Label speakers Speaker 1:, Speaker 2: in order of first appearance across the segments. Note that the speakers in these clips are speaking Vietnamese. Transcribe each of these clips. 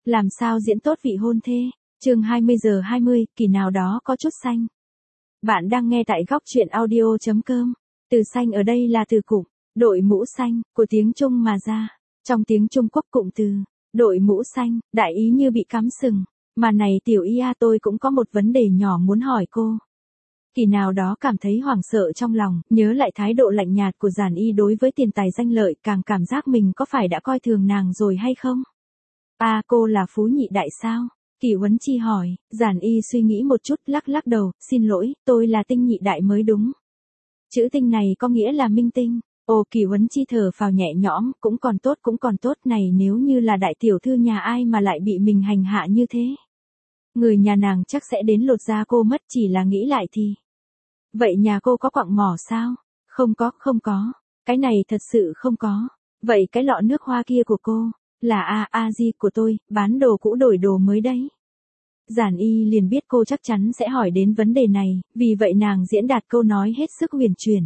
Speaker 1: Làm sao diễn tốt vị hôn thê? Chương 20:20, kỳ nào đó có chút xanh. Bạn đang nghe tại góc truyện audio.com. Từ xanh ở đây là từ cụm đội mũ xanh của tiếng Trung mà ra. Trong tiếng Trung Quốc cụm từ đội mũ xanh đại ý như bị cắm sừng. Mà này tiểu y a, tôi cũng có một vấn đề nhỏ muốn hỏi cô. Kỳ nào đó cảm thấy hoảng sợ trong lòng, nhớ lại thái độ lạnh nhạt của Giản Y đối với tiền tài danh lợi, càng cảm giác mình có phải đã coi thường nàng rồi hay không? À, cô là Phú Nhị Đại sao? Kỳ Huấn Chi hỏi. Giản Y suy nghĩ một chút, lắc đầu, xin lỗi, tôi là Tinh Nhị Đại mới đúng. Chữ Tinh này có nghĩa là minh tinh. Ồ, Kỳ Huấn Chi thở phào nhẹ nhõm, cũng còn tốt này, nếu như là đại tiểu thư nhà ai mà lại bị mình hành hạ như thế. Người nhà nàng chắc sẽ đến lột da cô mất, chỉ là nghĩ lại thì. Vậy nhà cô có quặng mỏ sao? Không có. Cái này thật sự không có. Vậy cái lọ nước hoa kia của cô? Là A-di của tôi, bán đồ cũ đổi đồ mới đấy. Giản Y liền biết cô chắc chắn sẽ hỏi đến vấn đề này, vì vậy nàng diễn đạt câu nói hết sức huyền chuyển.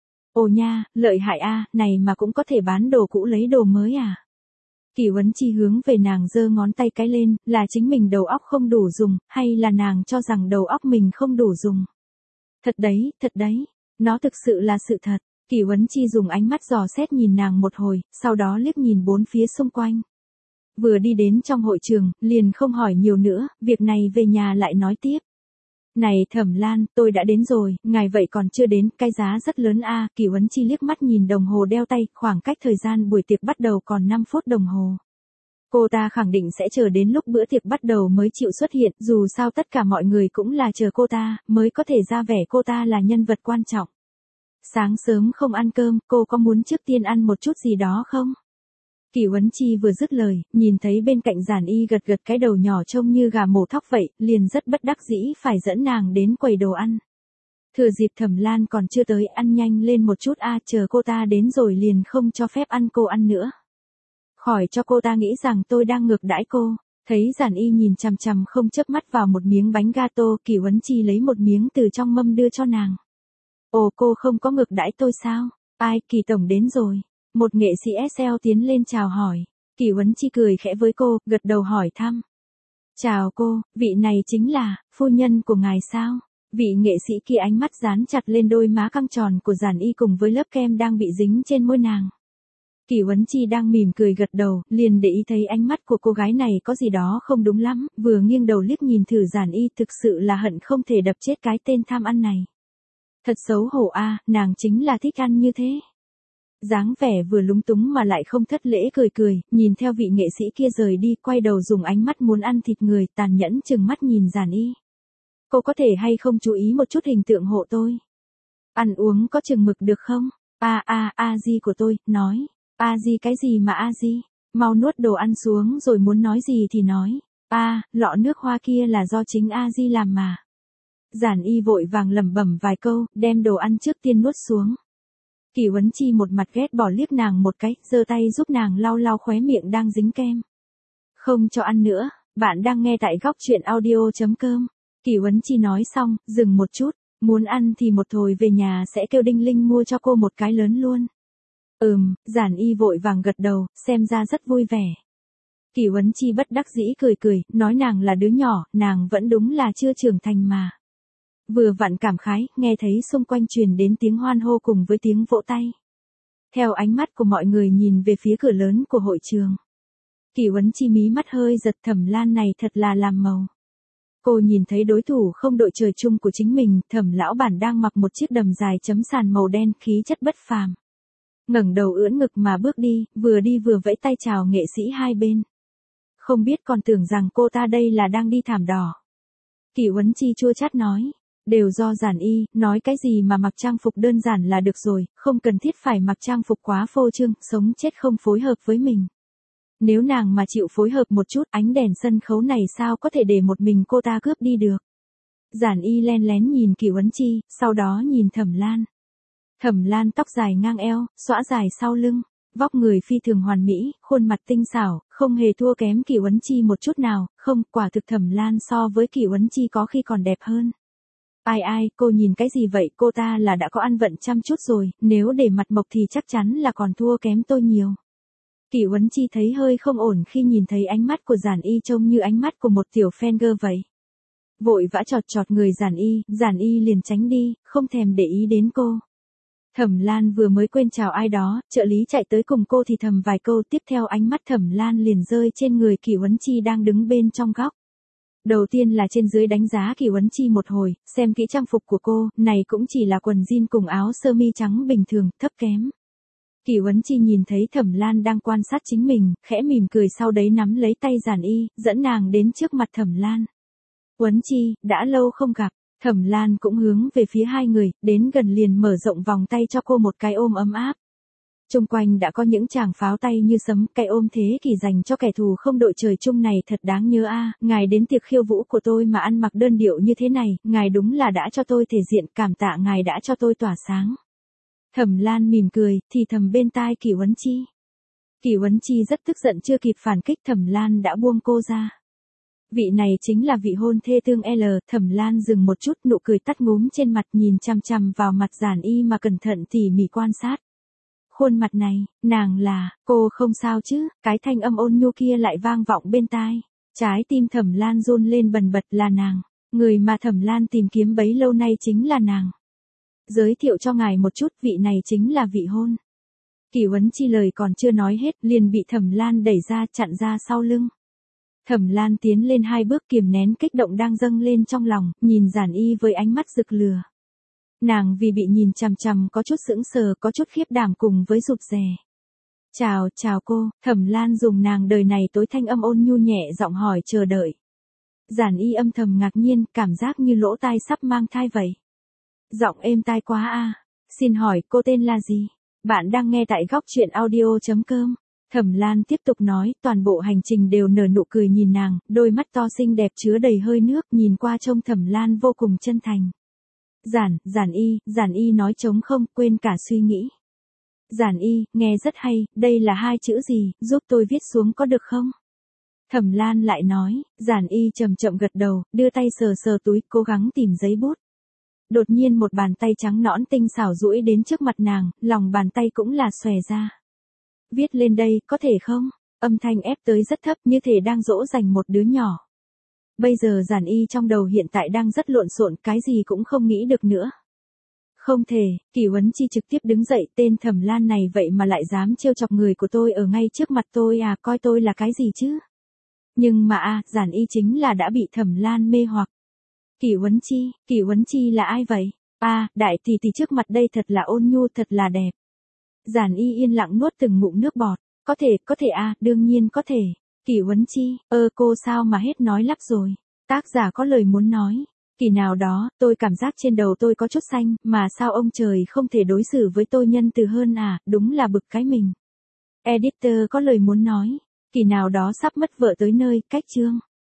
Speaker 1: Ồ nha, lợi hại a, này mà cũng có thể bán đồ cũ lấy đồ mới à? Kỳ Huấn Chi hướng về nàng giơ ngón tay cái lên, là chính mình đầu óc không đủ dùng, hay là nàng cho rằng đầu óc mình không đủ dùng? Thật đấy, nó thực sự là sự thật. Kỳ Huấn Chi dùng ánh mắt dò xét nhìn nàng một hồi, sau đó liếc nhìn bốn phía xung quanh. Vừa đi đến trong hội trường, liền không hỏi nhiều nữa, việc này về nhà lại nói tiếp. Này Thẩm Lan, tôi đã đến rồi, ngài vậy còn chưa đến, cái giá rất lớn a. Kỳ Huấn Chi liếc mắt nhìn đồng hồ đeo tay, khoảng cách thời gian buổi tiệc bắt đầu còn 5 phút đồng hồ. Cô ta khẳng định sẽ chờ đến lúc bữa tiệc bắt đầu mới chịu xuất hiện, dù sao tất cả mọi người cũng là chờ cô ta, mới có thể ra vẻ cô ta là nhân vật quan trọng. Sáng sớm không ăn cơm, cô có muốn trước tiên ăn một chút gì đó không? Kỳ Huấn Chi vừa dứt lời, nhìn thấy bên cạnh Giản Y gật cái đầu nhỏ trông như gà mổ thóc vậy, liền rất bất đắc dĩ phải dẫn nàng đến quầy đồ ăn. Thừa dịp Thẩm Lan còn chưa tới, ăn nhanh lên một chút a, chờ cô ta đến rồi liền không cho phép ăn cô ăn nữa. Khỏi cho cô ta nghĩ rằng tôi đang ngược đãi cô. Thấy Giản Y nhìn chằm chằm không chớp mắt vào một miếng bánh gato, Kỳ Huấn Chi lấy một miếng từ trong mâm đưa cho nàng. Ồ, cô không có ngược đãi tôi sao? Ai, Kỳ tổng đến rồi. Một nghệ sĩ SL tiến lên chào hỏi. Kỳ Huấn Chi cười khẽ với cô, gật đầu hỏi thăm. Chào cô, vị này chính là phu nhân của ngài sao? Vị nghệ sĩ kia ánh mắt dán chặt lên đôi má căng tròn của Giản Y cùng với lớp kem đang bị dính trên môi nàng. Kỳ Huấn Chi đang mỉm cười gật đầu, liền để ý thấy ánh mắt của cô gái này có gì đó không đúng lắm, vừa nghiêng đầu liếc nhìn thử Giản Y, thực sự là hận không thể đập chết cái tên tham ăn này. Thật xấu hổ a, nàng chính là thích ăn như thế. Dáng vẻ vừa lúng túng mà lại không thất lễ cười, nhìn theo vị nghệ sĩ kia rời đi, quay đầu dùng ánh mắt muốn ăn thịt người, tàn nhẫn chừng mắt nhìn Giản Y. Cô có thể hay không chú ý một chút hình tượng hộ tôi? Ăn uống có chừng mực được không? A-di của tôi, nói. A-di cái gì mà A-di? Mau nuốt đồ ăn xuống rồi muốn nói gì thì nói. Lọ nước hoa kia là do chính A-di làm mà. Giản Y vội vàng lẩm bẩm vài câu, đem đồ ăn trước tiên nuốt xuống. Kỳ Huấn Chi một mặt ghét bỏ liếc nàng một cái, giơ tay giúp nàng lau khóe miệng đang dính kem. Không cho ăn nữa, bạn đang nghe tại góc truyện audio.com. Kỳ Huấn Chi nói xong, dừng một chút, muốn ăn thì một hồi về nhà sẽ kêu Đinh Linh mua cho cô một cái lớn luôn. Giản Y vội vàng gật đầu, xem ra rất vui vẻ. Kỳ Huấn Chi bất đắc dĩ cười, nói nàng là đứa nhỏ, nàng vẫn đúng là chưa trưởng thành mà. Vừa vặn cảm khái, nghe thấy xung quanh truyền đến tiếng hoan hô cùng với tiếng vỗ tay. Theo ánh mắt của mọi người nhìn về phía cửa lớn của hội trường. Kỳ Huấn Chi mí mắt hơi giật, Thẩm Lan này thật là làm màu. Cô nhìn thấy đối thủ không đội trời chung của chính mình, Thẩm lão bản đang mặc một chiếc đầm dài chấm sàn màu đen, khí chất bất phàm. Ngẩng đầu ưỡn ngực mà bước đi vừa vẫy tay chào nghệ sĩ hai bên. Không biết còn tưởng rằng cô ta đây là đang đi thảm đỏ. Kỳ Huấn Chi chua chát nói. Đều do Giản Y, nói cái gì mà mặc trang phục đơn giản là được rồi, không cần thiết phải mặc trang phục quá phô trương, sống chết không phối hợp với mình. Nếu nàng mà chịu phối hợp một chút, ánh đèn sân khấu này sao có thể để một mình cô ta cướp đi được. Giản Y len lén nhìn Kỳ Huấn Chi, sau đó nhìn Thẩm Lan. Thẩm Lan tóc dài ngang eo, xõa dài sau lưng, vóc người phi thường hoàn mỹ, khuôn mặt tinh xảo, không hề thua kém Kỳ Huấn Chi một chút nào, không, quả thực Thẩm Lan so với Kỳ Huấn Chi có khi còn đẹp hơn. Ai, cô nhìn cái gì vậy, cô ta là đã có ăn vận chăm chút rồi, nếu để mặt mộc thì chắc chắn là còn thua kém tôi nhiều. Kỷ Huấn Chi thấy hơi không ổn khi nhìn thấy ánh mắt của Giản Y trông như ánh mắt của một tiểu fan girl vậy. Vội vã chọt chọt người Giản Y liền tránh đi, không thèm để ý đến cô. Thẩm Lan vừa mới quên chào ai đó, trợ lý chạy tới cùng cô thì thầm vài câu, tiếp theo ánh mắt Thẩm Lan liền rơi trên người Kỷ Huấn Chi đang đứng bên trong góc. Đầu tiên là trên dưới đánh giá Kỷ Huấn Chi một hồi, xem kỹ trang phục của cô, này cũng chỉ là quần jean cùng áo sơ mi trắng bình thường, thấp kém. Kỷ Huấn Chi nhìn thấy Thẩm Lan đang quan sát chính mình, khẽ mỉm cười, sau đấy nắm lấy tay Giản Y, dẫn nàng đến trước mặt Thẩm Lan. Huấn Chi, đã lâu không gặp. Thẩm Lan cũng hướng về phía hai người, đến gần liền mở rộng vòng tay cho cô một cái ôm ấm áp. Xung quanh đã có những tràng pháo tay như sấm, cái ôm thế kỷ dành cho kẻ thù không đội trời chung này thật đáng nhớ a. Ngài đến tiệc khiêu vũ của tôi mà ăn mặc đơn điệu như thế này, ngài đúng là đã cho tôi thể diện, cảm tạ ngài đã cho tôi tỏa sáng. Thẩm Lan mỉm cười, thì thầm bên tai Kỷ Huấn Chi. Kỷ Huấn Chi rất tức giận, chưa kịp phản kích Thẩm Lan đã buông cô ra. Vị này chính là vị hôn thê tương L. Thẩm Lan dừng một chút, nụ cười tắt ngúm trên mặt, nhìn chằm chằm vào mặt Giản Y mà cẩn thận tỉ mỉ quan sát. Khuôn mặt này, nàng là, cô không sao chứ, cái thanh âm ôn nhu kia lại vang vọng bên tai. Trái tim Thẩm Lan run lên bần bật, là nàng, người mà Thẩm Lan tìm kiếm bấy lâu nay chính là nàng. Giới thiệu cho ngài một chút, vị này chính là vị hôn. Kỷ Huấn Chi lời còn chưa nói hết, liền bị Thẩm Lan đẩy ra, chặn ra sau lưng. Thẩm Lan tiến lên hai bước, kiềm nén kích động đang dâng lên trong lòng, nhìn Giản Y với ánh mắt rực lửa. Nàng vì bị nhìn chằm chằm có chút sững sờ, có chút khiếp đảm cùng với rụt rè. Chào cô. Thẩm Lan dùng nàng đời này tối thanh âm ôn nhu nhẹ giọng hỏi, chờ đợi. Giản Y âm thầm ngạc nhiên, cảm giác như lỗ tai sắp mang thai vậy. Giọng êm tai quá a. Xin hỏi cô tên là gì? Bạn đang nghe tại Góc Chuyện Audio.com. Thẩm Lan tiếp tục nói, toàn bộ hành trình đều nở nụ cười nhìn nàng, đôi mắt to xinh đẹp chứa đầy hơi nước, nhìn qua trông Thẩm Lan vô cùng chân thành. Giản Y nói trống không, quên cả suy nghĩ. Giản Y, nghe rất hay, đây là hai chữ gì, giúp tôi viết xuống có được không? Thẩm Lan lại nói. Giản Y chậm chậm gật đầu, đưa tay sờ sờ túi, cố gắng tìm giấy bút. Đột nhiên một bàn tay trắng nõn tinh xảo duỗi đến trước mặt nàng, lòng bàn tay cũng là xòe ra. Viết lên đây, có thể không? Âm thanh ép tới rất thấp, như thể đang dỗ dành một đứa nhỏ. Bây giờ Giản Y trong đầu hiện tại đang rất lộn xộn, cái gì cũng không nghĩ được nữa. Không thể. Kỷ Huấn Chi trực tiếp đứng dậy, tên Thẩm Lan này vậy mà lại dám trêu chọc người của tôi ở ngay trước mặt tôi à, coi tôi là cái gì chứ? Nhưng mà Giản Y chính là đã bị Thẩm Lan mê hoặc. Kỷ Huấn Chi là ai vậy? Đại tỷ tỷ trước mặt đây thật là ôn nhu, thật là đẹp. Giản Y yên lặng nuốt từng ngụm nước bọt. Có thể đương nhiên có thể. Kỷ Huấn Chi, cô sao mà hết nói lắp rồi. Tác giả có lời muốn nói. Kỳ nào đó, tôi cảm giác trên đầu tôi có chút xanh, mà sao ông trời không thể đối xử với tôi nhân từ hơn à, đúng là bực cái mình. Editor có lời muốn nói. Kỳ nào đó sắp mất vợ tới nơi, cách chương.